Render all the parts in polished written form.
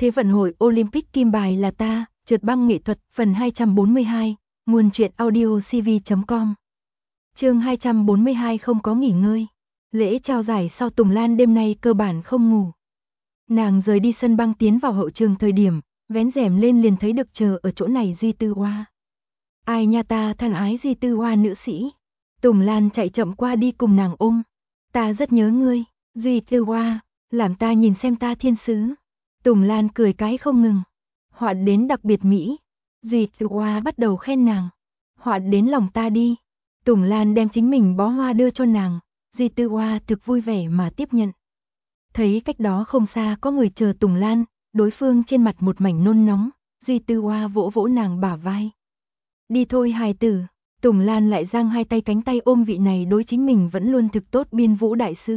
Thế vận hội Olympic kim bài là ta, trượt băng nghệ thuật, phần 242, nguồn truyện audio cv.com. Chương 242 không có nghỉ ngơi. Lễ trao giải sau Tùng Lan đêm nay cơ bản không ngủ. Nàng rời đi sân băng tiến vào hậu trường thời điểm, vén rèm lên liền thấy được chờ ở chỗ này Duy Tư Oa. Ai nha ta thân ái Duy Tư Oa nữ sĩ. Tùng Lan chạy chậm qua đi cùng nàng ôm. Ta rất nhớ ngươi, Duy Tư Oa, làm ta nhìn xem ta thiên sứ. Tùng Lan cười cái không ngừng. Họa đến đặc biệt mỹ. Duy Tư Oa bắt đầu khen nàng. Họa đến lòng ta đi. Tùng Lan đem chính mình bó hoa đưa cho nàng. Duy Tư Oa thực vui vẻ mà tiếp nhận. Thấy cách đó không xa có người chờ Tùng Lan, đối phương trên mặt một mảnh nôn nóng. Duy Tư Oa vỗ vỗ nàng bả vai. Đi thôi hài tử. Tùng Lan lại giang hai tay cánh tay ôm vị này đối chính mình vẫn luôn thực tốt biên vũ đại sư.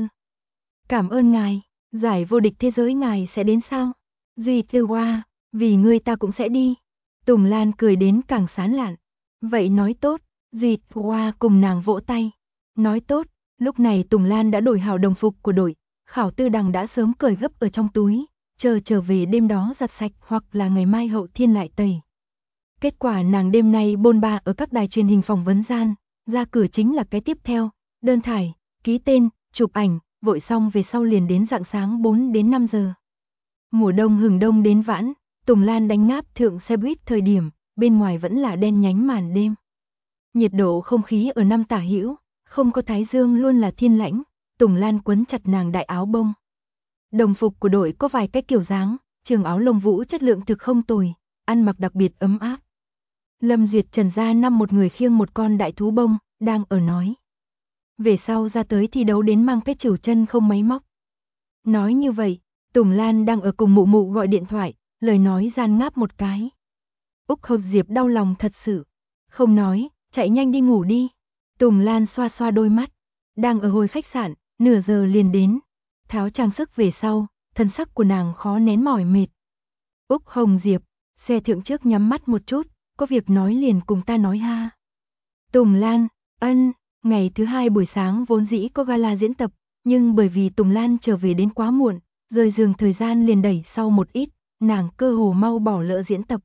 Cảm ơn ngài, giải vô địch thế giới ngài sẽ đến sao? Duy Tư Oa, vì ngươi ta cũng sẽ đi. Tùng Lan cười đến càng sán lạn. Vậy nói tốt, Duy Tư Oa cùng nàng vỗ tay. Nói tốt, lúc này Tùng Lan đã đổi hào đồng phục của đội. Khảo Tư Đằng đã sớm cởi gấp ở trong túi, chờ trở về đêm đó giặt sạch hoặc là ngày mai Hậu Thiên lại tẩy. Kết quả nàng đêm nay bôn ba ở các đài truyền hình phỏng vấn gian, ra cửa chính là cái tiếp theo, đơn thải, ký tên, chụp ảnh, vội xong về sau liền đến rạng sáng 4 đến 5 giờ. Mùa đông hừng đông đến vãn, Tùng Lan đánh ngáp thượng xe buýt thời điểm, bên ngoài vẫn là đen nhánh màn đêm. Nhiệt độ không khí ở 5 tả hữu, không có thái dương luôn là thiên lãnh, Tùng Lan quấn chặt nàng đại áo bông. Đồng phục của đội có vài cái kiểu dáng, trường áo lông vũ chất lượng thực không tồi, ăn mặc đặc biệt ấm áp. Lâm Duyệt Trần gia năm một người khiêng một con đại thú bông, đang ở nói. Về sau ra tới thi đấu đến mang cái chịu chân không máy móc. Nói như vậy, Tùng Lan đang ở cùng mụ mụ gọi điện thoại, lời nói gian ngáp một cái. Úc Hộc Diệp đau lòng thật sự. Không nói, chạy nhanh đi ngủ đi. Tùng Lan xoa xoa đôi mắt. Đang ở hồi khách sạn, nửa giờ liền đến. Tháo trang sức về sau, thân sắc của nàng khó nén mỏi mệt. Úc Hồng Diệp, xe thượng trước nhắm mắt một chút, có việc nói liền cùng ta nói ha. Tùng Lan, ân, ngày thứ hai buổi sáng vốn dĩ có gala diễn tập, nhưng bởi vì Tùng Lan trở về đến quá muộn, rời giường thời gian liền đẩy sau một ít, nàng cơ hồ mau bỏ lỡ diễn tập.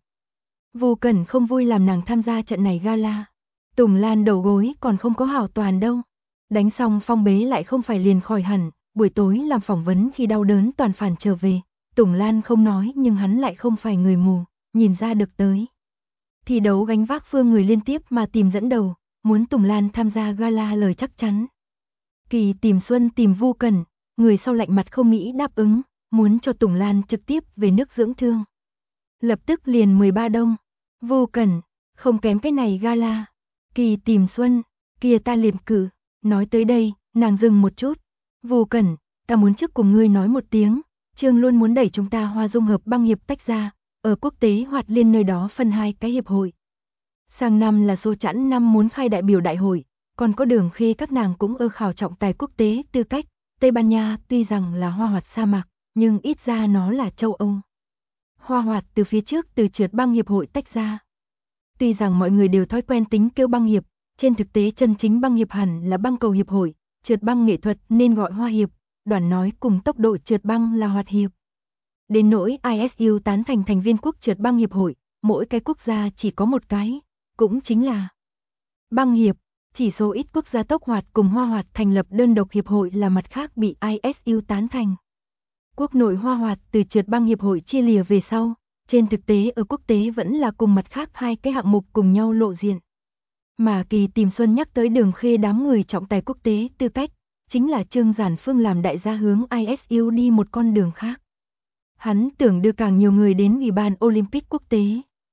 Vô Cẩn không vui làm nàng tham gia trận này gala. Tùng Lan đầu gối còn không có hảo toàn đâu. Đánh xong phong bế lại không phải liền khỏi hẳn, buổi tối làm phỏng vấn khi đau đớn toàn phản trở về. Tùng Lan không nói nhưng hắn lại không phải người mù, nhìn ra được tới. Thi đấu gánh vác phương người liên tiếp mà tìm dẫn đầu, muốn Tùng Lan tham gia gala lời chắc chắn. Kỳ tìm Xuân tìm Vu Cẩn, người sau lạnh mặt không nghĩ đáp ứng, muốn cho Tùng Lan trực tiếp về nước dưỡng thương. Lập tức liền 13 đông. Vu Cẩn, không kém cái này gala. Kỳ tìm Xuân, kia ta liệp cử. Nói tới đây, nàng dừng một chút. Vu Cẩn, ta muốn trước cùng ngươi nói một tiếng, Trương luôn muốn đẩy chúng ta Hoa Dung hợp băng hiệp tách ra, ở quốc tế Hoạt Liên nơi đó phân hai cái hiệp hội. Sang năm là Xô Chẵn năm muốn khai đại biểu đại hội, còn có Đường Khê các nàng cũng ở khảo trọng tài quốc tế tư cách. Tây Ban Nha tuy rằng là hoa hoạt sa mạc, nhưng ít ra nó là châu Âu. Hoa hoạt từ phía trước từ trượt băng hiệp hội tách ra. Tuy rằng mọi người đều thói quen tính kêu băng hiệp, trên thực tế chân chính băng hiệp hẳn là băng cầu hiệp hội, trượt băng nghệ thuật nên gọi hoa hiệp, đoạn nói cùng tốc độ trượt băng là hoạt hiệp. Đến nỗi ISU tán thành thành viên quốc trượt băng hiệp hội, mỗi cái quốc gia chỉ có một cái, cũng chính là băng hiệp, chỉ số ít quốc gia tốc hoạt cùng hoa hoạt thành lập đơn độc hiệp hội là mặt khác bị ISU tán thành. Quốc nội hoa hoạt từ trượt băng hiệp hội chia lìa về sau, trên thực tế ở quốc tế vẫn là cùng mặt khác hai cái hạng mục cùng nhau lộ diện. Mà Kỳ tìm Xuân nhắc tới Đường Khê đám người trọng tài quốc tế tư cách, chính là Trương Giản Phương làm đại gia hướng ISU đi một con đường khác. Hắn tưởng đưa càng nhiều người đến Ủy ban Olympic quốc tế.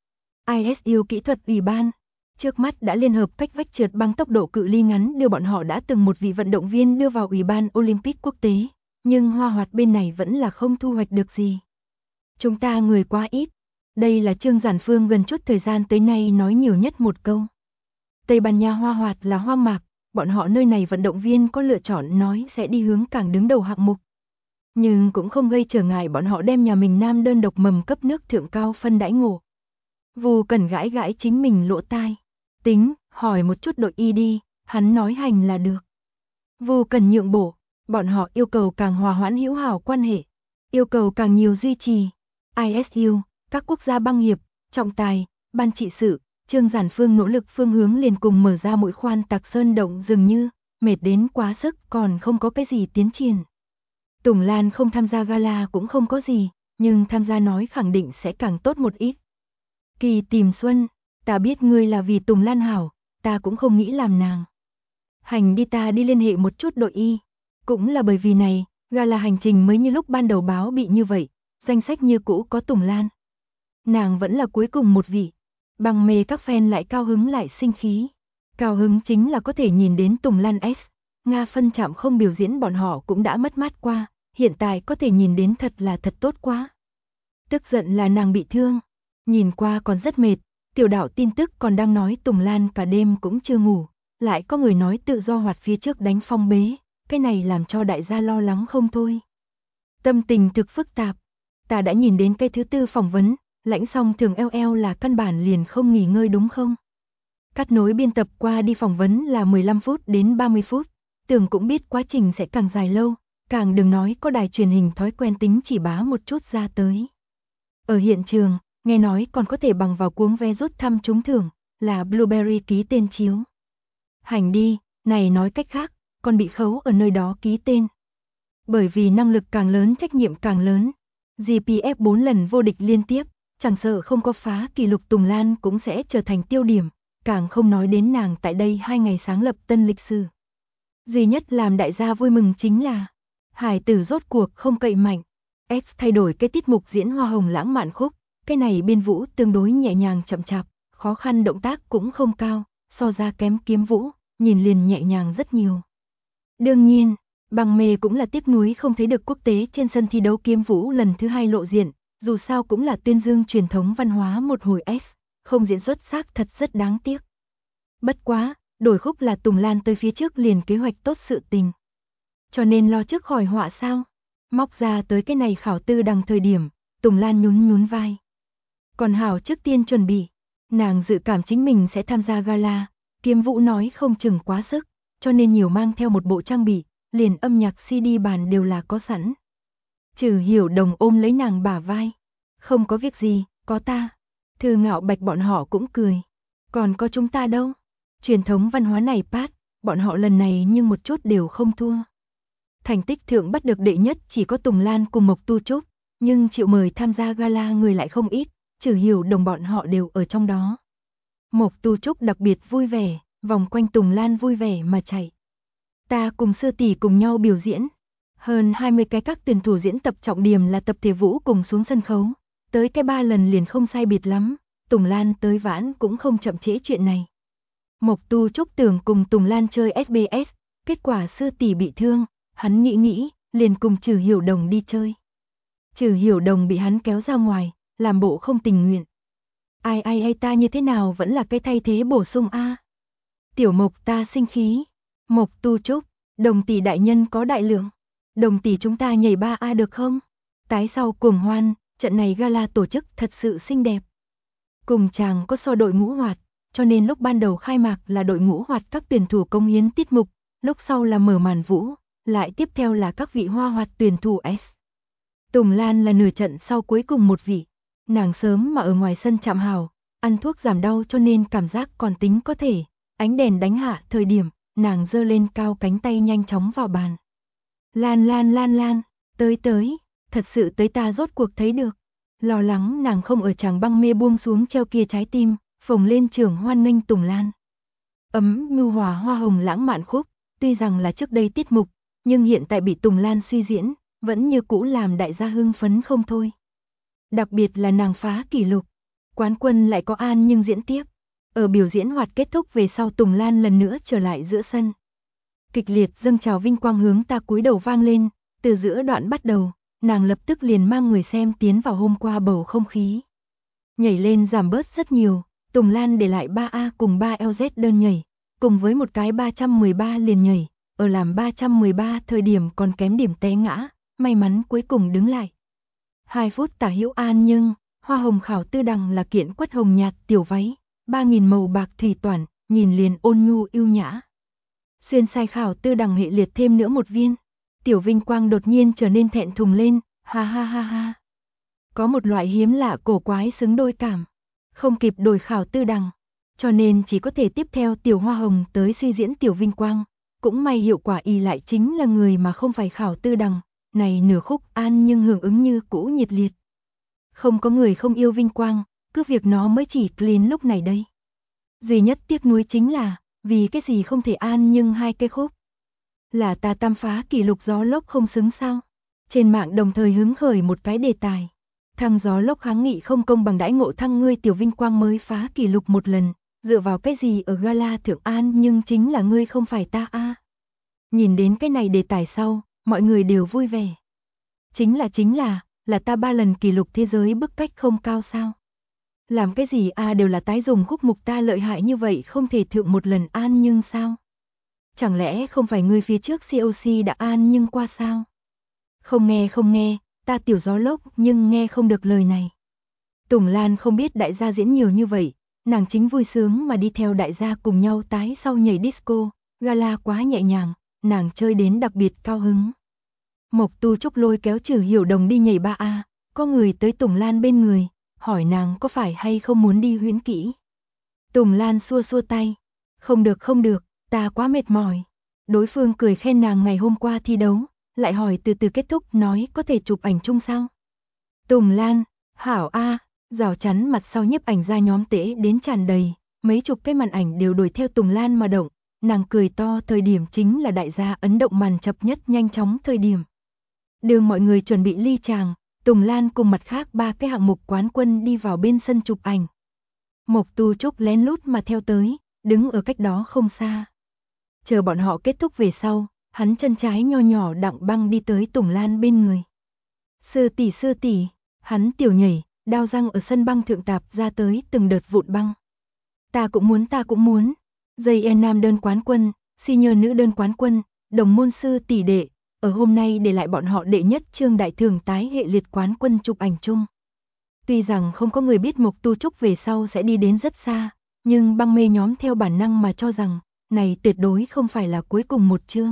ISU kỹ thuật ủy ban, trước mắt đã liên hợp cách vách trượt băng tốc độ cự ly ngắn đưa bọn họ đã từng một vị vận động viên đưa vào Ủy ban Olympic quốc tế, nhưng hoa hoạt bên này vẫn là không thu hoạch được gì. Chúng ta người quá ít, đây là Trương Giản Phương gần chút thời gian tới nay nói nhiều nhất một câu. Tây Ban Nha hoa hoạt là hoang mạc, bọn họ nơi này vận động viên có lựa chọn nói sẽ đi hướng càng đứng đầu hạng mục. Nhưng cũng không gây trở ngại bọn họ đem nhà mình nam đơn độc mầm cấp nước thượng cao phân đãi ngộ. Vu Cẩn gãi gãi chính mình lỗ tai. Tính, hỏi một chút đội y đi, hắn nói hành là được. Vu Cẩn nhượng bộ, bọn họ yêu cầu càng hòa hoãn hữu hảo quan hệ, yêu cầu càng nhiều duy trì. ISU, các quốc gia băng hiệp, trọng tài, ban trị sự, Trương Giản Phương nỗ lực phương hướng liền cùng mở ra mũi khoan tạc sơn động dường như, mệt đến quá sức còn không có cái gì tiến triển. Tùng Lan không tham gia gala cũng không có gì, nhưng tham gia nói khẳng định sẽ càng tốt một ít. Kỳ tìm Xuân, ta biết ngươi là vì Tùng Lan hảo, ta cũng không nghĩ làm nàng. Hành đi, ta đi liên hệ một chút đội y. Cũng là bởi vì này, gala hành trình mới như lúc ban đầu báo bị như vậy, danh sách như cũ có Tùng Lan. Nàng vẫn là cuối cùng một vị. Bằng mê các fan lại cao hứng lại sinh khí. Cao hứng chính là có thể nhìn đến Tùng Lan X. Nga phân trạm không biểu diễn bọn họ cũng đã mất mát qua, hiện tại có thể nhìn đến thật là thật tốt quá. Tức giận là nàng bị thương, nhìn qua còn rất mệt, tiểu đạo tin tức còn đang nói Tùng Lan cả đêm cũng chưa ngủ, lại có người nói tự do hoạt phía trước đánh phong bế, cái này làm cho đại gia lo lắng không thôi. Tâm tình thực phức tạp, ta đã nhìn đến cái thứ tư phỏng vấn, lãnh xong thường eo là căn bản liền không nghỉ ngơi đúng không? Cắt nối biên tập qua đi phỏng vấn là 15 phút đến 30 phút, tưởng cũng biết quá trình sẽ càng dài lâu, càng đừng nói có đài truyền hình thói quen tính chỉ bá một chút ra tới. Ở hiện trường, nghe nói còn có thể bằng vào cuống vé rút thăm trúng thưởng, là Blueberry ký tên chiếu. Hành đi, này nói cách khác, còn bị khấu ở nơi đó ký tên. Bởi vì năng lực càng lớn trách nhiệm càng lớn, GPF 4 lần vô địch liên tiếp, chẳng sợ không có phá kỷ lục Tùng Lan cũng sẽ trở thành tiêu điểm, càng không nói đến nàng tại đây 2 ngày sáng lập tân lịch sử. Duy nhất làm đại gia vui mừng chính là hải tử rốt cuộc không cậy mạnh. X thay đổi cái tiết mục diễn hoa hồng lãng mạn khúc, cái này biên vũ tương đối nhẹ nhàng chậm chạp, khó khăn động tác cũng không cao, so ra kém kiếm vũ, nhìn liền nhẹ nhàng rất nhiều. Đương nhiên, bằng mê cũng là tiếc nuối không thấy được quốc tế trên sân thi đấu kiếm vũ lần thứ 2 lộ diện, dù sao cũng là tuyên dương truyền thống văn hóa một hồi X, không diễn xuất sắc thật rất đáng tiếc. Bất quá, đổi khúc là Tùng Lan tới phía trước liền kế hoạch tốt sự tình. Cho nên lo trước khỏi họa sao? Móc ra tới cái này khảo tư đằng thời điểm, Tùng Lan nhún vai. Còn hảo trước tiên chuẩn bị, nàng dự cảm chính mình sẽ tham gia gala, kiếm vũ nói không chừng quá sức, cho nên nhiều mang theo một bộ trang bị, liền âm nhạc CD bàn đều là có sẵn. Trừ Hiểu Đồng ôm lấy nàng bả vai. Không có việc gì, có ta. Thư Ngạo Bạch bọn họ cũng cười. Còn có chúng ta đâu? Truyền thống văn hóa này Pat, bọn họ lần này nhưng một chút đều không thua. Thành tích thượng bắt được đệ nhất chỉ có Tùng Lan cùng Mộc Tu Trúc, nhưng chịu mời tham gia gala người lại không ít, Trừ Hiểu Đồng bọn họ đều ở trong đó. Mộc Tu Trúc đặc biệt vui vẻ, vòng quanh Tùng Lan vui vẻ mà chạy. Ta cùng sư tỷ cùng nhau biểu diễn. Hơn 20 cái các tuyển thủ diễn tập trọng điểm là tập thể vũ cùng xuống sân khấu. Tới cái 3 lần liền không sai biệt lắm, Tùng Lan tới vãn cũng không chậm trễ chuyện này. Mộc Tu Trúc tưởng cùng Tùng Lan chơi SBS, kết quả sư tỷ bị thương, hắn nghĩ, liền cùng Trừ Hiểu Đồng đi chơi. Trừ Hiểu Đồng bị hắn kéo ra ngoài, làm bộ không tình nguyện. Ai ta như thế nào vẫn là cái thay thế bổ sung a. Tiểu Mộc ta sinh khí. Mộc Tu Trúc, Đồng tỷ đại nhân có đại lượng. Đồng tỷ chúng ta nhảy 3A được không? Tái sau cuồng hoan, trận này gala tổ chức thật sự xinh đẹp. Cùng chàng có so đội ngũ hoạt, cho nên lúc ban đầu khai mạc là đội ngũ hoạt các tuyển thủ công hiến tiết mục, lúc sau là mở màn vũ, lại tiếp theo là các vị hoa hoạt tuyển thủ S. Tùng Lan là nửa trận sau cuối cùng một vị, nàng sớm mà ở ngoài sân chạm hào, ăn thuốc giảm đau cho nên cảm giác còn tính có thể, ánh đèn đánh hạ thời điểm, nàng giơ lên cao cánh tay nhanh chóng vào bàn. Lan, tới, thật sự tới ta rốt cuộc thấy được. Lo lắng nàng không ở chàng băng mê buông xuống treo kia trái tim, phồng lên trường hoan nghênh Tùng Lan. Nhu hòa hoa hồng lãng mạn khúc, tuy rằng là trước đây tiết mục, nhưng hiện tại bị Tùng Lan suy diễn, vẫn như cũ làm đại gia hưng phấn không thôi. Đặc biệt là nàng phá kỷ lục, quán quân lại có An nhưng diễn tiếp. Ở biểu diễn hoạt kết thúc về sau Tùng Lan lần nữa trở lại giữa sân. Kịch liệt dâng trào vinh quang hướng ta cúi đầu vang lên, từ giữa đoạn bắt đầu, nàng lập tức liền mang người xem tiến vào hôm qua bầu không khí. Nhảy lên giảm bớt rất nhiều, Tùng Lan để lại 3A cùng 3LZ đơn nhảy, cùng với một cái 313 liền nhảy, ở làm 313 thời điểm còn kém điểm té ngã, may mắn cuối cùng đứng lại. 2 phút tả hữu An nhưng, hoa hồng khảo tư đằng là kiện quất hồng nhạt tiểu váy, 3.000 màu bạc thủy toản, nhìn liền ôn nhu yêu nhã. Xuyên sai khảo tư đằng hệ liệt thêm nữa một viên, tiểu vinh quang đột nhiên trở nên thẹn thùng lên, ha. Có một loại hiếm lạ cổ quái xứng đôi cảm, không kịp đổi Khảo Tư Đằng, cho nên chỉ có thể tiếp theo Tiểu Hoa Hồng tới suy diễn Tiểu Vinh Quang. Cũng may hiệu quả y lại chính là người mà không phải Khảo Tư Đằng, này nửa khúc An nhưng hưởng ứng như cũ nhiệt liệt. Không có người không yêu Vinh Quang, cứ việc nó mới chỉ clean lúc này đây. Duy nhất tiếc nuối chính là, vì cái gì không thể An nhưng hai cái khúc. Là ta tam phá kỷ lục gió lốc không xứng sao? Trên mạng đồng thời hứng khởi một cái đề tài. Thằng gió lốc kháng nghị không công bằng đãi ngộ thăng ngươi Tiểu Vinh Quang mới phá kỷ lục một lần, dựa vào cái gì ở gala thượng An nhưng chính là ngươi không phải ta a. Nhìn đến cái này đề tài sau, mọi người đều vui vẻ. Chính là ta 3 lần kỷ lục thế giới bức cách không cao sao? Làm cái gì a đều là tái dùng khúc mục ta lợi hại như vậy không thể thượng một lần An nhưng sao? Chẳng lẽ không phải ngươi phía trước COC đã An nhưng qua sao? Không nghe, ta Tiểu Gió Lốc nhưng nghe không được lời này. Tùng Lan không biết đại gia diễn nhiều như vậy, nàng chính vui sướng mà đi theo đại gia cùng nhau tái sau nhảy disco, gala quá nhẹ nhàng, nàng chơi đến đặc biệt cao hứng. Mộc Tu Trúc lôi kéo Trử Hiểu Đồng đi nhảy 3A, có người tới Tùng Lan bên người, hỏi nàng có phải hay không muốn đi huyễn kỹ. Tùng Lan xua xua tay, không được, ta quá mệt mỏi. Đối phương cười khen nàng ngày hôm qua thi đấu, lại hỏi từ từ kết thúc nói có thể chụp ảnh chung sao. Tùng Lan, hảo a, rào chắn mặt sau nhiếp ảnh ra nhóm tễ đến tràn đầy, mấy chục cái màn ảnh đều đuổi theo Tùng Lan mà động, nàng cười to thời điểm chính là đại gia ấn động màn chập nhất nhanh chóng thời điểm. Đường mọi người chuẩn bị ly tràng, Tùng Lan cùng mặt khác 3 cái hạng mục quán quân đi vào bên sân chụp ảnh. Mộc Tu Trúc lén lút mà theo tới, đứng ở cách đó không xa. Chờ bọn họ kết thúc về sau, hắn chân trái nho nhỏ Đặng Băng đi tới Tùng Lan bên người. Sư tỷ, hắn tiểu nhảy, đao răng ở sân băng thượng tạp ra tới từng đợt vụn băng. Ta cũng muốn. JN nam đơn quán quân, senior nữ đơn quán quân, đồng môn sư tỷ đệ, ở hôm nay để lại bọn họ đệ nhất trương đại thưởng tái hệ liệt quán quân chụp ảnh chung. Tuy rằng không có người biết Mộc Tu Trúc về sau sẽ đi đến rất xa, nhưng băng mê nhóm theo bản năng mà cho rằng, này tuyệt đối không phải là cuối cùng một chương.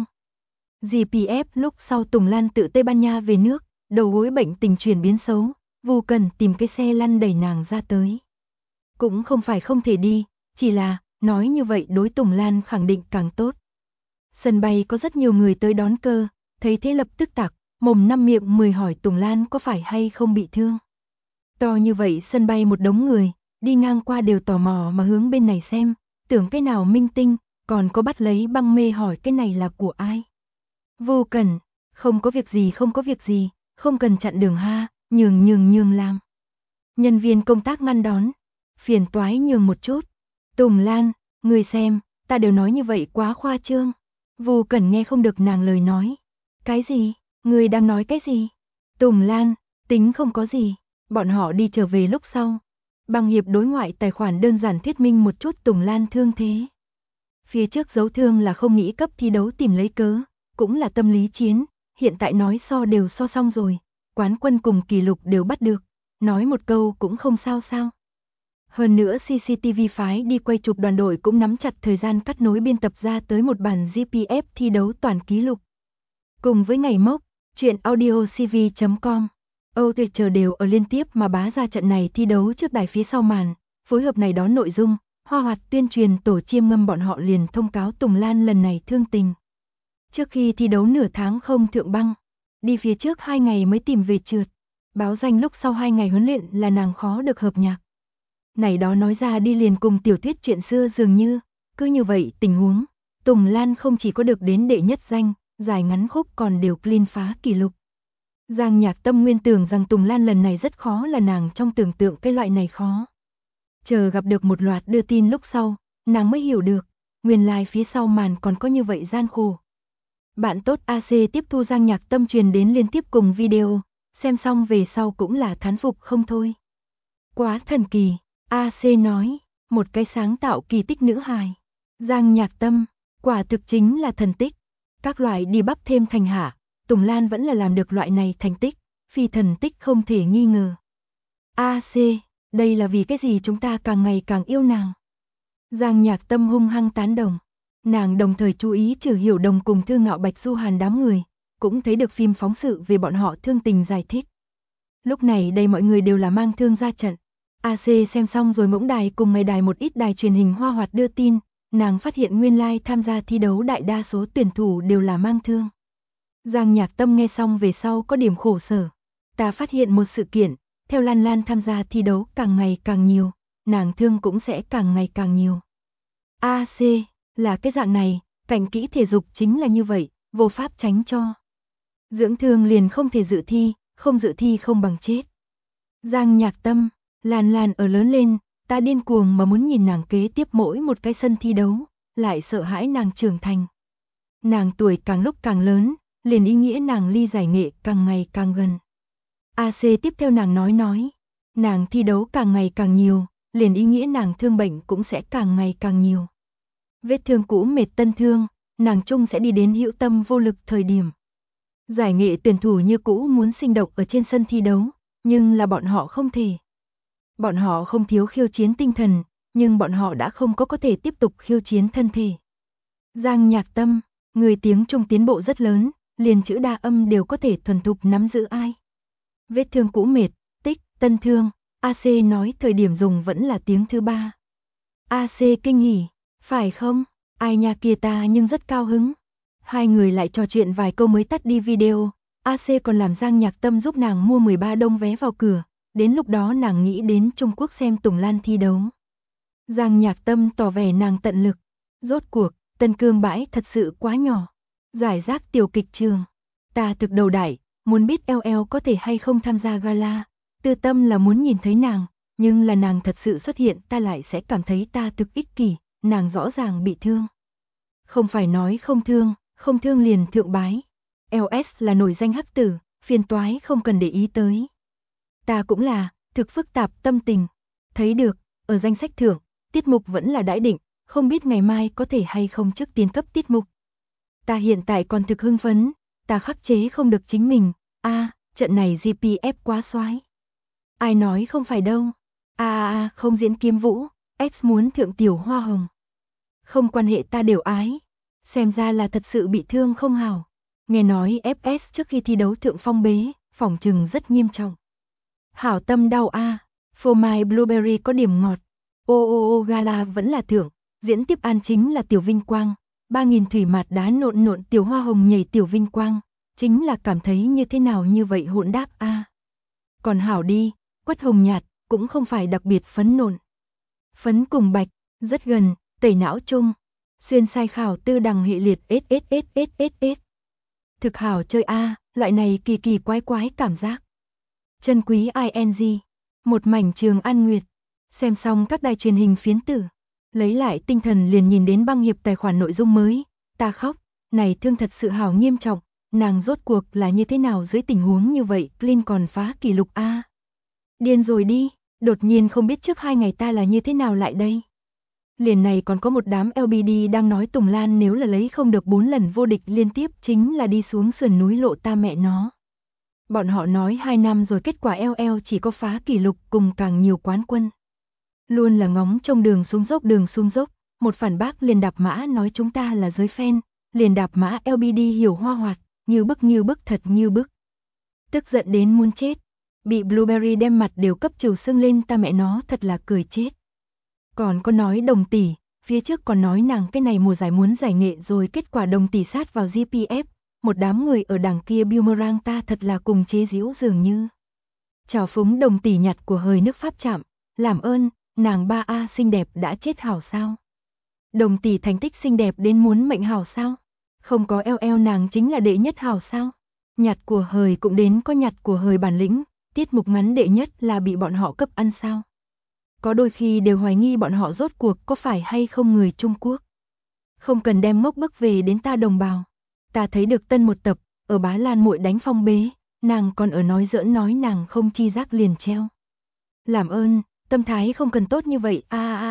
GPF lúc sau Tùng Lan tự Tây Ban Nha về nước, đầu gối bệnh tình chuyển biến xấu, Vu Cần tìm cái xe lăn đẩy nàng ra tới. Cũng không phải không thể đi, chỉ là, nói như vậy đối Tùng Lan khẳng định càng tốt. Sân bay có rất nhiều người tới đón cơ, thấy thế lập tức tặc, mồm năm miệng 10 hỏi Tùng Lan có phải hay không bị thương. To như vậy sân bay một đống người, đi ngang qua đều tò mò mà hướng bên này xem, tưởng cái nào minh tinh, còn có bắt lấy băng mê hỏi cái này là của ai. Vô Cần, không có việc gì, không cần chặn đường ha, nhường làm. Nhân viên công tác ngăn đón, phiền toái nhường một chút. Tùng Lan, người xem, ta đều nói như vậy quá khoa trương. Vô Cần nghe không được nàng lời nói. Cái gì, người đang nói cái gì? Tùng Lan, tính không có gì, bọn họ đi trở về lúc sau. Bằng hiệp đối ngoại tài khoản đơn giản thuyết minh một chút Tùng Lan thương thế. Phía trước giấu thương là không nghĩ cấp thi đấu tìm lấy cớ, cũng là tâm lý chiến, hiện tại nói so đều so xong rồi, quán quân cùng kỷ lục đều bắt được, nói một câu cũng không sao. Hơn nữa CCTV phái đi quay chụp đoàn đội cũng nắm chặt thời gian cắt nối biên tập ra tới một bản GPF thi đấu toàn kỷ lục. Cùng với ngày mốc, chuyện audiocv.com, chờ đều ở liên tiếp mà bá ra trận này thi đấu trước đài phía sau màn, phối hợp này đó nội dung, hoa hoạt tuyên truyền tổ chiêm ngâm bọn họ liền thông cáo Tùng Lan lần này thương tình. Trước khi thi đấu nửa tháng không thượng băng, đi phía trước 2 ngày mới tìm về trượt, báo danh lúc sau 2 ngày huấn luyện là nàng khó được hợp nhạc. Này đó nói ra đi liền cùng tiểu thuyết chuyện xưa dường như, cứ như vậy tình huống, Tùng Lan không chỉ có được đến đệ nhất danh, dài ngắn khúc còn đều clean phá kỷ lục. Giang Nhạc Tâm nguyên tưởng rằng Tùng Lan lần này rất khó là nàng trong tưởng tượng cái loại này khó. Chờ gặp được một loạt đưa tin lúc sau, nàng mới hiểu được, nguyên lai phía sau màn còn có như vậy gian khổ. Bạn tốt AC tiếp thu Giang Nhạc Tâm truyền đến liên tiếp cùng video, xem xong về sau cũng là thán phục không thôi. Quá thần kỳ, AC nói, một cái sáng tạo kỳ tích nữ hài. Giang Nhạc Tâm, quả thực chính là thần tích. Các loại đi bắp thêm thành hạ, Tùng Lan vẫn là làm được loại này thành tích, phi thần tích không thể nghi ngờ. AC, đây là vì cái gì chúng ta càng ngày càng yêu nàng. Giang Nhạc Tâm hung hăng tán đồng. Nàng đồng thời chú ý Trử Hiểu Đồng cùng Thư Ngạo Bạch Du Hàn đám người, cũng thấy được phim phóng sự về bọn họ thương tình giải thích. Lúc này đây mọi người đều là mang thương ra trận. AC xem xong rồi ngỗng đài cùng ngày đài một ít đài truyền hình Hoa Hoạt đưa tin, nàng phát hiện nguyên lai tham gia thi đấu đại đa số tuyển thủ đều là mang thương. Giang Nhạc Tâm nghe xong về sau có điểm khổ sở. Ta phát hiện một sự kiện, theo Lan Lan tham gia thi đấu càng ngày càng nhiều, nàng thương cũng sẽ càng ngày càng nhiều. AC, là cái dạng này, cảnh kỹ thể dục chính là như vậy, vô pháp tránh cho. Dưỡng thương liền không thể dự thi, không dự thi không bằng chết. Giang Nhạc Tâm, Lan Lan ở lớn lên, ta điên cuồng mà muốn nhìn nàng kế tiếp mỗi một cái sân thi đấu, lại sợ hãi nàng trưởng thành. Nàng tuổi càng lúc càng lớn, liền ý nghĩa nàng ly giải nghệ càng ngày càng gần. AC tiếp theo nàng nói, nàng thi đấu càng ngày càng nhiều, liền ý nghĩa nàng thương bệnh cũng sẽ càng ngày càng nhiều. Vết thương cũ mệt tân thương, nàng chung sẽ đi đến hữu tâm vô lực thời điểm. Giải nghệ tuyển thủ như cũ muốn sinh động ở trên sân thi đấu, nhưng là bọn họ không thể. Bọn họ không thiếu khiêu chiến tinh thần, nhưng bọn họ đã không có thể tiếp tục khiêu chiến thân thể. Giang Nhạc Tâm, người tiếng Trung tiến bộ rất lớn, liền chữ đa âm đều có thể thuần thục nắm giữ ai. Vết thương cũ mệt, tích, tân thương, AC nói thời điểm dùng vẫn là tiếng thứ ba. AC kinh hỉ, phải không? Ai nha kia ta nhưng rất cao hứng. Hai người lại trò chuyện vài câu mới tắt đi video, AC còn làm Giang Nhạc Tâm giúp nàng mua 13 đông vé vào cửa, đến lúc đó nàng nghĩ đến Trung Quốc xem Tùng Lan thi đấu. Giang Nhạc Tâm tỏ vẻ nàng tận lực, rốt cuộc, Tân Cương bãi thật sự quá nhỏ. Giải rác tiểu kịch trường, ta thực đầu đại, muốn biết LL có thể hay không tham gia gala, tư tâm là muốn nhìn thấy nàng, nhưng là nàng thật sự xuất hiện ta lại sẽ cảm thấy ta thực ích kỷ, nàng rõ ràng bị thương. Không phải nói không thương liền thượng bái. LS là nổi danh hắc tử, phiền toái không cần để ý tới. Ta cũng là, thực phức tạp tâm tình. Thấy được, ở danh sách thưởng, tiết mục vẫn là đãi định, không biết ngày mai có thể hay không trước tiên cấp tiết mục. Ta hiện tại còn thực hưng phấn, ta khắc chế không được chính mình. Trận này GPF quá xoái. Ai nói không phải đâu. Không diễn kiếm vũ, X muốn thượng tiểu hoa hồng. Không quan hệ ta đều ái. Xem ra là thật sự bị thương không hảo. Nghe nói FS trước khi thi đấu thượng phong bế, phỏng chừng rất nghiêm trọng. Hảo tâm đau phô mai blueberry có điểm ngọt. Gala vẫn là thưởng, diễn tiếp an chính là tiểu vinh quang. 3.000 thủy mạt đá nộn nộn tiểu hoa hồng nhảy tiểu vinh quang, chính là cảm thấy như thế nào như vậy hỗn đáp Còn hảo đi, quất hồng nhạt, cũng không phải đặc biệt phấn nộn. Phấn cùng bạch, rất gần, tẩy não chung. Xuyên sai khảo tư đằng hệ liệt SSSSSS. Thực hảo chơi loại này kỳ kỳ quái quái cảm giác. Chân quý ING. Một mảnh Trường An Nguyệt. Xem xong các đài truyền hình phiến tử. Lấy lại tinh thần liền nhìn đến băng hiệp tài khoản nội dung mới. Ta khóc, này thương thật sự hảo nghiêm trọng. Nàng rốt cuộc là như thế nào dưới tình huống như vậy, Clint còn phá kỷ lục Điên rồi đi, đột nhiên không biết trước 2 ngày ta là như thế nào lại đây. Liền này còn có một đám LBD đang nói Tùng Lan nếu là lấy không được 4 lần vô địch liên tiếp chính là đi xuống sườn núi lộ ta mẹ nó. Bọn họ nói 2 năm rồi kết quả LL chỉ có phá kỷ lục cùng càng nhiều quán quân. Luôn là ngóng trông đường xuống dốc, một phản bác liền đạp mã nói chúng ta là giới fan, liền đạp mã LBD hiểu hoa hoạt, như bức thật như bức. Tức giận đến muốn chết, bị Blueberry đem mặt đều cấp trừ sưng lên ta mẹ nó thật là cười chết. Còn có nói Đồng tỷ, phía trước còn nói nàng cái này mùa giải muốn giải nghệ rồi kết quả Đồng tỷ sát vào GPF, một đám người ở đằng kia boomerang ta thật là cùng chế giễu dường như. Chào phúng Đồng tỷ nhặt của hơi nước pháp chạm, làm ơn, nàng 3A xinh đẹp đã chết hảo sao? Đồng tỷ thành tích xinh đẹp đến muốn mệnh hảo sao? Không có LL nàng chính là đệ nhất hảo sao? Nhặt của hời cũng đến có nhặt của hời bản lĩnh, tiết mục ngắn đệ nhất là bị bọn họ cấp ăn sao? Có đôi khi đều hoài nghi bọn họ rốt cuộc có phải hay không người Trung Quốc. Không cần đem ngốc bức về đến ta đồng bào. Ta thấy được tân một tập, ở Bá Lan muội đánh phong bế, nàng còn ở nói giỡn nói nàng không chi giác liền treo. Làm ơn, tâm thái không cần tốt như vậy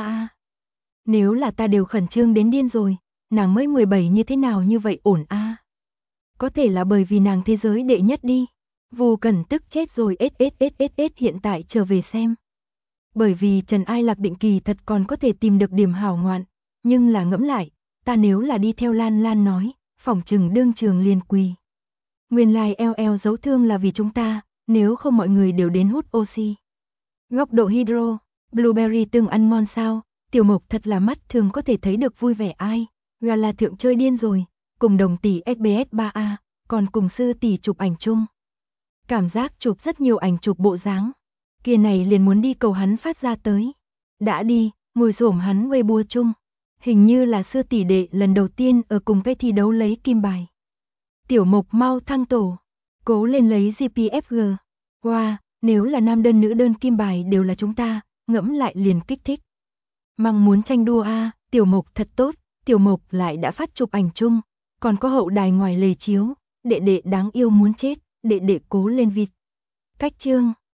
Nếu là ta đều khẩn trương đến điên rồi, nàng mới 17 như thế nào như vậy ổn Có thể là bởi vì nàng thế giới đệ nhất đi. Vù Cẩn tức chết rồi hiện tại trở về xem. Bởi vì Trần Ai Lạc định kỳ thật còn có thể tìm được điểm hảo ngoạn, nhưng là ngẫm lại, ta nếu là đi theo Lan Lan nói, phỏng chừng đương trường liền quỳ. Nguyên lai LL giấu thương là vì chúng ta, nếu không mọi người đều đến hút oxy. Góc độ hydro, Blueberry từng ăn ngon sao, Tiểu Mộc thật là mắt thường có thể thấy được vui vẻ ai, Gala Thượng chơi điên rồi, cùng đồng tỷ SBS 3A, còn cùng sư tỷ chụp ảnh chung. Cảm giác chụp rất nhiều ảnh chụp bộ dáng, kia này liền muốn đi cầu hắn phát ra tới. Đã đi, ngồi xổm hắn Weibo chung, hình như là sư tỷ đệ lần đầu tiên ở cùng cái thi đấu lấy kim bài. Tiểu Mộc mau thăng tổ, cố lên lấy GPFG. Wow, nếu là nam đơn nữ đơn kim bài đều là chúng ta, ngẫm lại liền kích thích. Măng muốn tranh đua a, Tiểu Mộc thật tốt, Tiểu Mộc lại đã phát chụp ảnh chung, còn có hậu đài ngoài lề chiếu, đệ đệ đáng yêu muốn chết, đệ đệ cố lên vịt. Cách chương